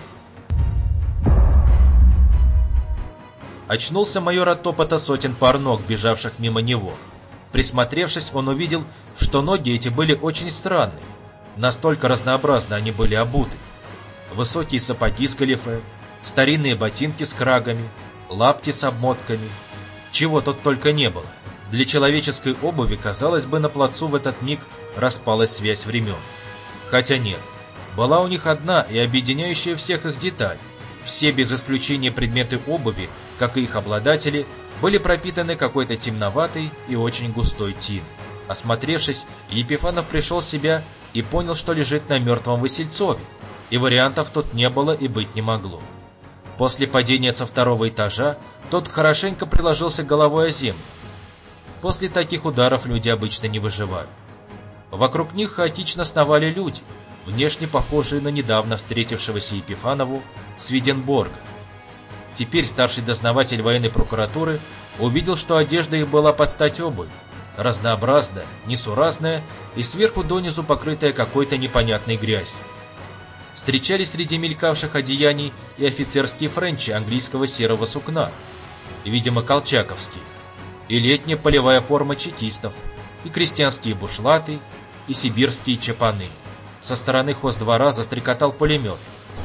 Очнулся майор от топота сотен пар ног, бежавших мимо него. Присмотревшись, он увидел, что ноги эти были очень странные. Настолько разнообразно они были обуты. Высокие сапоги с галифе, старинные ботинки с крагами, лапти с обмотками. Чего тут только не было. Для человеческой обуви, казалось бы, на плацу в этот миг распалась связь времен. Хотя нет, была у них одна и объединяющая всех их деталь. Все без исключения предметы обуви, как и их обладатели, были пропитаны какой-то темноватой и очень густой тиной. Осмотревшись, Епифанов пришел в себя и понял, что лежит на мертвом Васильцове, и вариантов тут не было и быть не могло. После падения со второго этажа тот хорошенько приложился головой о землю. После таких ударов люди обычно не выживают. Вокруг них хаотично сновали люди, внешне похожие на недавно встретившегося Епифанову Свиденборга. Теперь старший дознаватель военной прокуратуры увидел, что одежда их была под стать обуви, разнообразная, несуразная и сверху донизу покрытая какой-то непонятной грязью. Встречались среди мелькавших одеяний и офицерские френчи английского серого сукна, видимо колчаковские, и летняя полевая форма чекистов, и крестьянские бушлаты, и сибирские чапаны. Со стороны хоздвора застрекотал пулемет,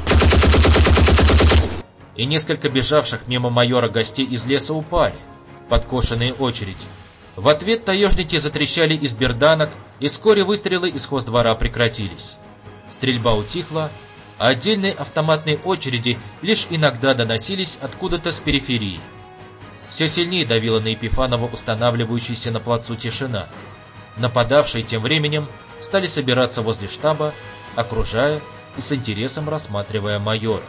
и несколько бежавших мимо майора гостей из леса упали, подкошенные очередью. В ответ таежники затрещали из берданок, и вскоре выстрелы из хоздвора прекратились. Стрельба утихла, а отдельные автоматные очереди лишь иногда доносились откуда-то с периферии. Все сильнее давила на Епифанова устанавливающаяся на плацу тишина. Нападавшие тем временем стали собираться возле штаба, окружая и с интересом рассматривая майора.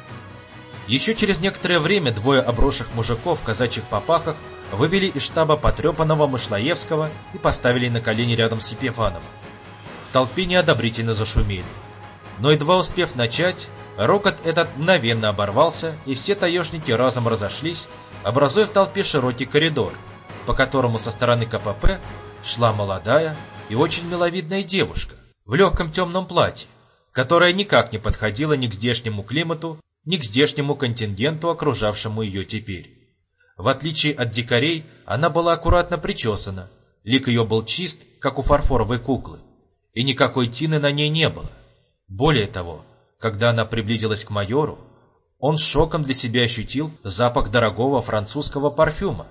Еще через некоторое время двое обросших мужиков в казачьих попахах вывели из штаба потрепанного Мышлоевского и поставили на колени рядом с Епифановым. В толпе неодобрительно зашумели. Но едва успев начать, рокот этот мгновенно оборвался, и все таежники разом разошлись, образуя в толпе широкий коридор, по которому со стороны КПП шла молодая и очень миловидная девушка в легком темном платье, которая никак не подходила ни к здешнему климату, ни к здешнему контингенту, окружавшему ее теперь. В отличие от дикарей, она была аккуратно причесана, лик ее был чист, как у фарфоровой куклы, и никакой тины на ней не было. Более того, когда она приблизилась к майору, он с шоком для себя ощутил запах дорогого французского парфюма.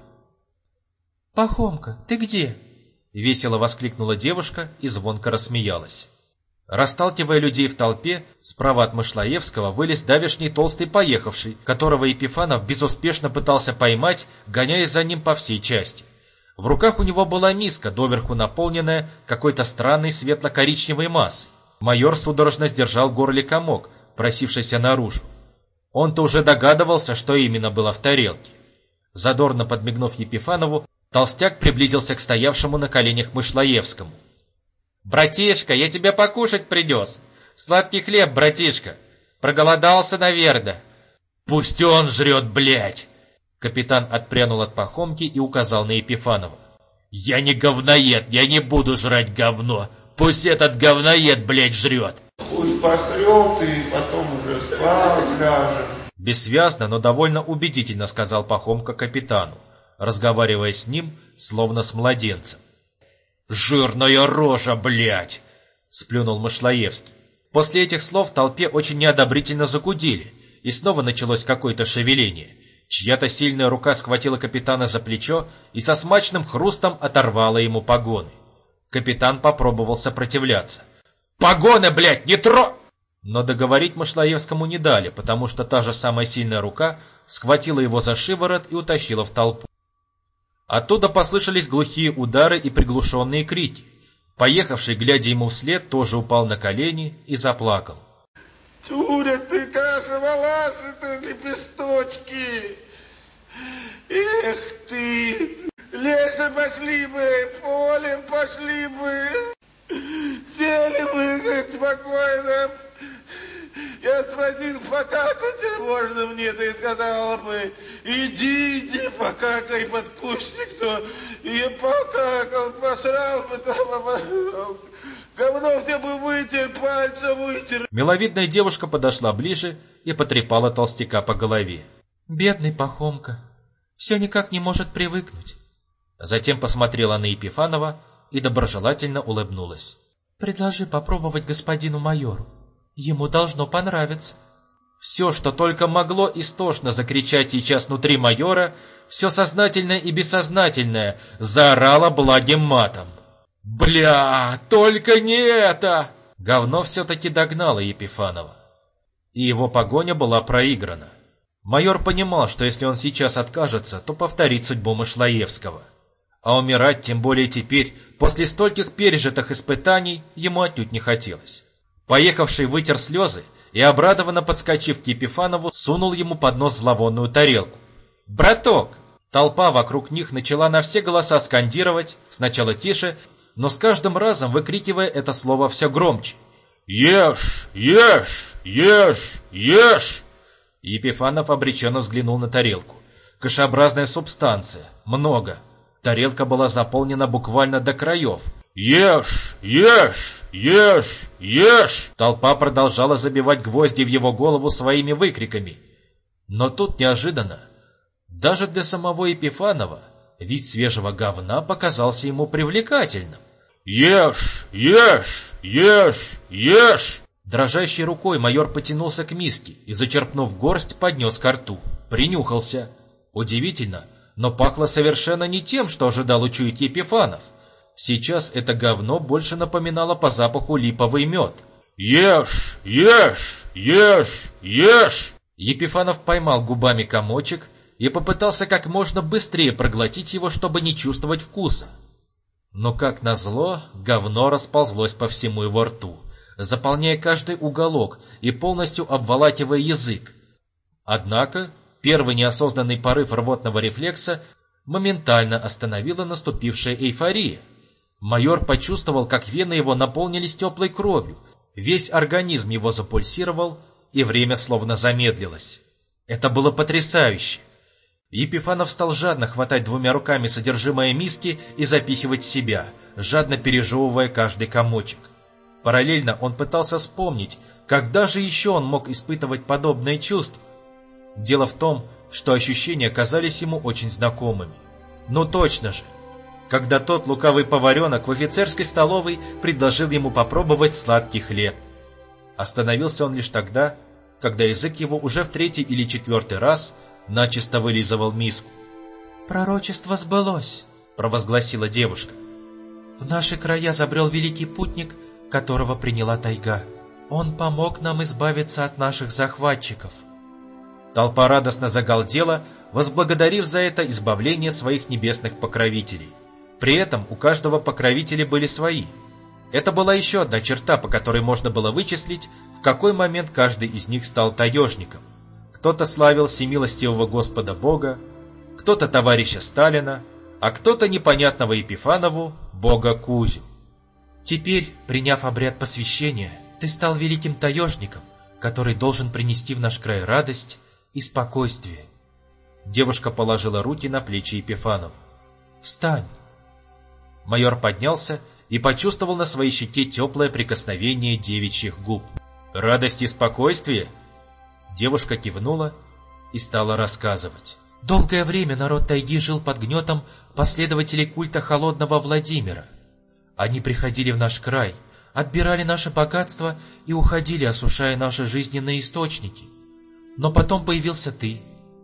«Пахомка, ты где?» — весело воскликнула девушка и звонко рассмеялась. Расталкивая людей в толпе, справа от Мышлоевского вылез давешний толстый поехавший, которого Епифанов безуспешно пытался поймать, гоняясь за ним по всей части. В руках у него была миска, доверху наполненная какой-то странной светло-коричневой массой. Майор судорожно сдержал в горле комок, просившийся наружу. Он-то уже догадывался, что именно было в тарелке. Задорно подмигнув Епифанову, толстяк приблизился к стоявшему на коленях Мышлоевскому. «Братишка, я тебе покушать принес. Сладкий хлеб, братишка. Проголодался, наверное». «Пусть он жрет, блядь!» Капитан отпрянул от Пахомки и указал на Епифанова. «Я не говноед, я не буду жрать говно. Пусть этот говноед, блядь, жрет!» «Пусть похрет и потом уже спать ляжет». Бессвязно, но довольно убедительно сказал Пахомка капитану, разговаривая с ним, словно с младенцем. «Жирная рожа, блядь!» — сплюнул Мышлоевский. После этих слов в толпе очень неодобрительно загудели, и снова началось какое-то шевеление. Чья-то сильная рука схватила капитана за плечо и со смачным хрустом оторвала ему погоны. Капитан попробовал сопротивляться. «Погоны, блядь, не тро...» Но договорить Мышлоевскому не дали, потому что та же самая сильная рука схватила его за шиворот и утащила в толпу. Оттуда послышались глухие удары и приглушенные крики. Поехавший, глядя ему вслед, тоже упал на колени и заплакал. «Тюря ты, каша, малаши ты, лепесточки! Эх ты! Лесом пошли бы, полем пошли бы! Сели бы спокойно! Я спросил, покакать можно мне, ты сказала бы, иди, покакай под кустик-то, и покакал, посрал бы там, говно все бы вытер, пальцем вытер». Миловидная девушка подошла ближе и потрепала толстяка по голове. «Бедный Пахомка, все никак не может привыкнуть». Затем посмотрела на Епифанова и доброжелательно улыбнулась. «Предложи попробовать господину майору. Ему должно понравиться». Все, что только могло истошно закричать сейчас внутри майора, все сознательное и бессознательное, заорало благим матом. «Бля, только не это!» Говно все-таки догнало Епифанова. И его погоня была проиграна. Майор понимал, что если он сейчас откажется, то повторит судьбу Мышлоевского. А умирать, тем более теперь, после стольких пережитых испытаний, ему отнюдь не хотелось. Поехавший вытер слезы и, обрадованно подскочив к Епифанову, сунул ему под нос зловонную тарелку. «Браток!» Толпа вокруг них начала на все голоса скандировать, сначала тише, но с каждым разом выкрикивая это слово все громче. «Ешь! Ешь! Ешь! Ешь!» Епифанов обреченно взглянул на тарелку. Кашеобразная субстанция. Много. Тарелка была заполнена буквально до краев. «Ешь! Ешь! Ешь! Ешь!» Толпа продолжала забивать гвозди в его голову своими выкриками. Но тут неожиданно, даже для самого Епифанова, вид свежего говна показался ему привлекательным. «Ешь! Ешь! Ешь! Ешь!» Дрожащей рукой майор потянулся к миске и, зачерпнув горсть, поднес ко рту. Принюхался. Удивительно, но пахло совершенно не тем, что ожидал учуять Епифанов. Сейчас это говно больше напоминало по запаху липовый мед. «Ешь! Ешь! Ешь! Ешь!» Епифанов поймал губами комочек и попытался как можно быстрее проглотить его, чтобы не чувствовать вкуса. Но, как назло, говно расползлось по всему его рту, заполняя каждый уголок и полностью обволакивая язык. Однако первый неосознанный порыв рвотного рефлекса моментально остановила наступившая эйфория. Майор почувствовал, как вены его наполнились теплой кровью, весь организм его запульсировал, и время словно замедлилось. Это было потрясающе. Епифанов стал жадно хватать двумя руками содержимое миски и запихивать в себя, жадно пережевывая каждый комочек. Параллельно он пытался вспомнить, когда же еще он мог испытывать подобные чувства. Дело в том, что ощущения казались ему очень знакомыми. Ну точно же, когда тот лукавый поваренок в офицерской столовой предложил ему попробовать сладкий хлеб. Остановился он лишь тогда, когда язык его уже в третий или четвертый раз начисто вылизывал миску. «Пророчество сбылось», — провозгласила девушка. «В наши края забрел великий путник, которого приняла тайга. Он помог нам избавиться от наших захватчиков». Толпа радостно загалдела, возблагодарив за это избавление своих небесных покровителей. При этом у каждого покровителя были свои. Это была еще одна черта, по которой можно было вычислить, в какой момент каждый из них стал таежником. Кто-то славил всемилостивого Господа Бога, кто-то товарища Сталина, а кто-то непонятного Епифанову Бога Кузю. «Теперь, приняв обряд посвящения, ты стал великим таежником, который должен принести в наш край радость и спокойствие». Девушка положила руки на плечи Епифанова. «Встань!» Майор поднялся и почувствовал на своей щеке теплое прикосновение девичьих губ. «Радость и спокойствие?» Девушка кивнула и стала рассказывать. «Долгое время народ тайги жил под гнетом последователей культа Холодного Владимира. Они приходили в наш край, отбирали наше богатство и уходили, осушая наши жизненные источники. Но потом появился ты».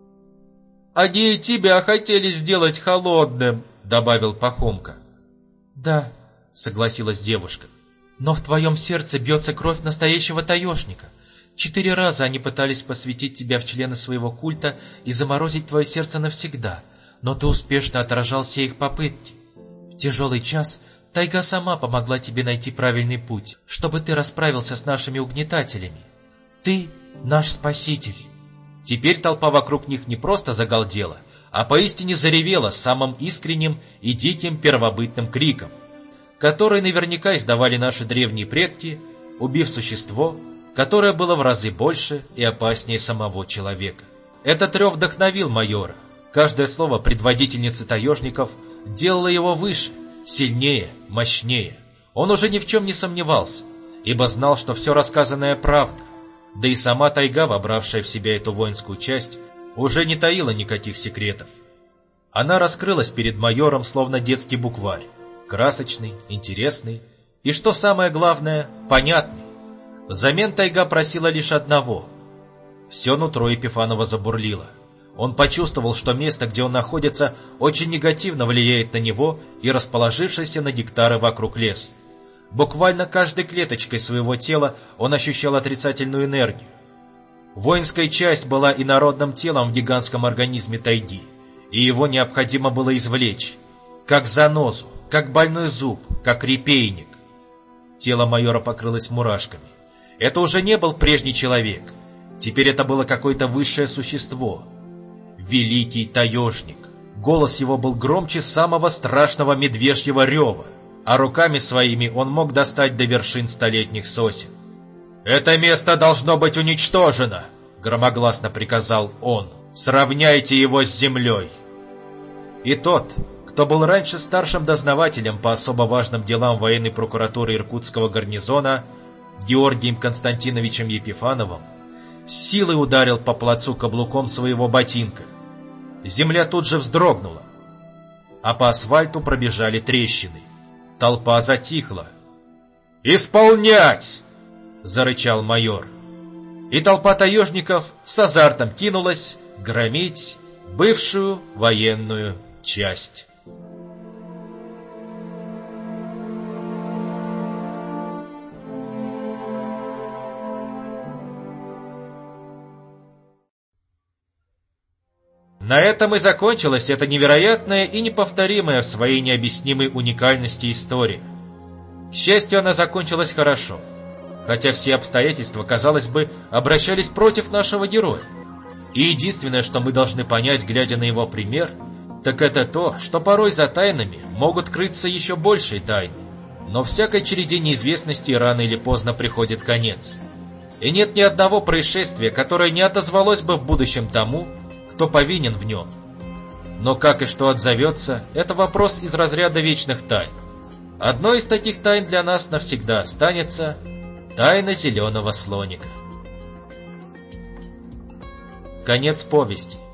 «Они и тебя хотели сделать холодным», — добавил Пахомка. «Да», — согласилась девушка, — «но в твоем сердце бьется кровь настоящего таежника. 4 раза они пытались посвятить тебя в члены своего культа и заморозить твое сердце навсегда, но ты успешно отражал все их попытки. В тяжелый час тайга сама помогла тебе найти правильный путь, чтобы ты расправился с нашими угнетателями. Ты наш спаситель». Теперь толпа вокруг них не просто загалдела, а поистине заревела самым искренним и диким первобытным криком, который наверняка издавали наши древние предки, убив существо, которое было в разы больше и опаснее самого человека. Этот рев вдохновил майора. Каждое слово предводительницы таежников делало его выше, сильнее, мощнее. Он уже ни в чем не сомневался, ибо знал, что все рассказанное правда. Да и сама тайга, вобравшая в себя эту воинскую часть, уже не таила никаких секретов. Она раскрылась перед майором, словно детский букварь, красочный, интересный и, что самое главное, понятный. Взамен тайга просила лишь одного. Все нутро Епифанова забурлило. Он почувствовал, что место, где он находится, очень негативно влияет на него и расположившийся на гектары вокруг лес. Буквально каждой клеточкой своего тела он ощущал отрицательную энергию. Воинская часть была инородным телом в гигантском организме тайги, и его необходимо было извлечь. как занозу, как больной зуб, как репейник. Тело майора покрылось мурашками. Это уже не был прежний человек. Теперь это было какое-то высшее существо. Великий таежник. Голос его был громче самого страшного медвежьего рева, а руками своими он мог достать до вершин столетних сосен. «Это место должно быть уничтожено!» — громогласно приказал он. «Сравняйте его с землей!» И тот, кто был раньше старшим дознавателем по особо важным делам военной прокуратуры Иркутского гарнизона, Георгием Константиновичем Епифановым, с силой ударил по плацу каблуком своего ботинка. Земля тут же вздрогнула, а по асфальту пробежали трещины. Толпа затихла. «Исполнять!» — зарычал майор. И толпа таежников с азартом кинулась громить бывшую военную часть. На этом и закончилась эта невероятная и неповторимая в своей необъяснимой уникальности история. К счастью, она закончилась хорошо, хотя все обстоятельства, казалось бы, обращались против нашего героя. И единственное, что мы должны понять, глядя на его пример, так это то, что порой за тайнами могут крыться еще большие тайны. Но всякой череде неизвестности рано или поздно приходит конец. И нет ни одного происшествия, которое не отозвалось бы в будущем тому, кто повинен в нем. Но как и что отзовется, это вопрос из разряда вечных тайн. Одной из таких тайн для нас навсегда останется тайна зеленого слоника. Конец повести.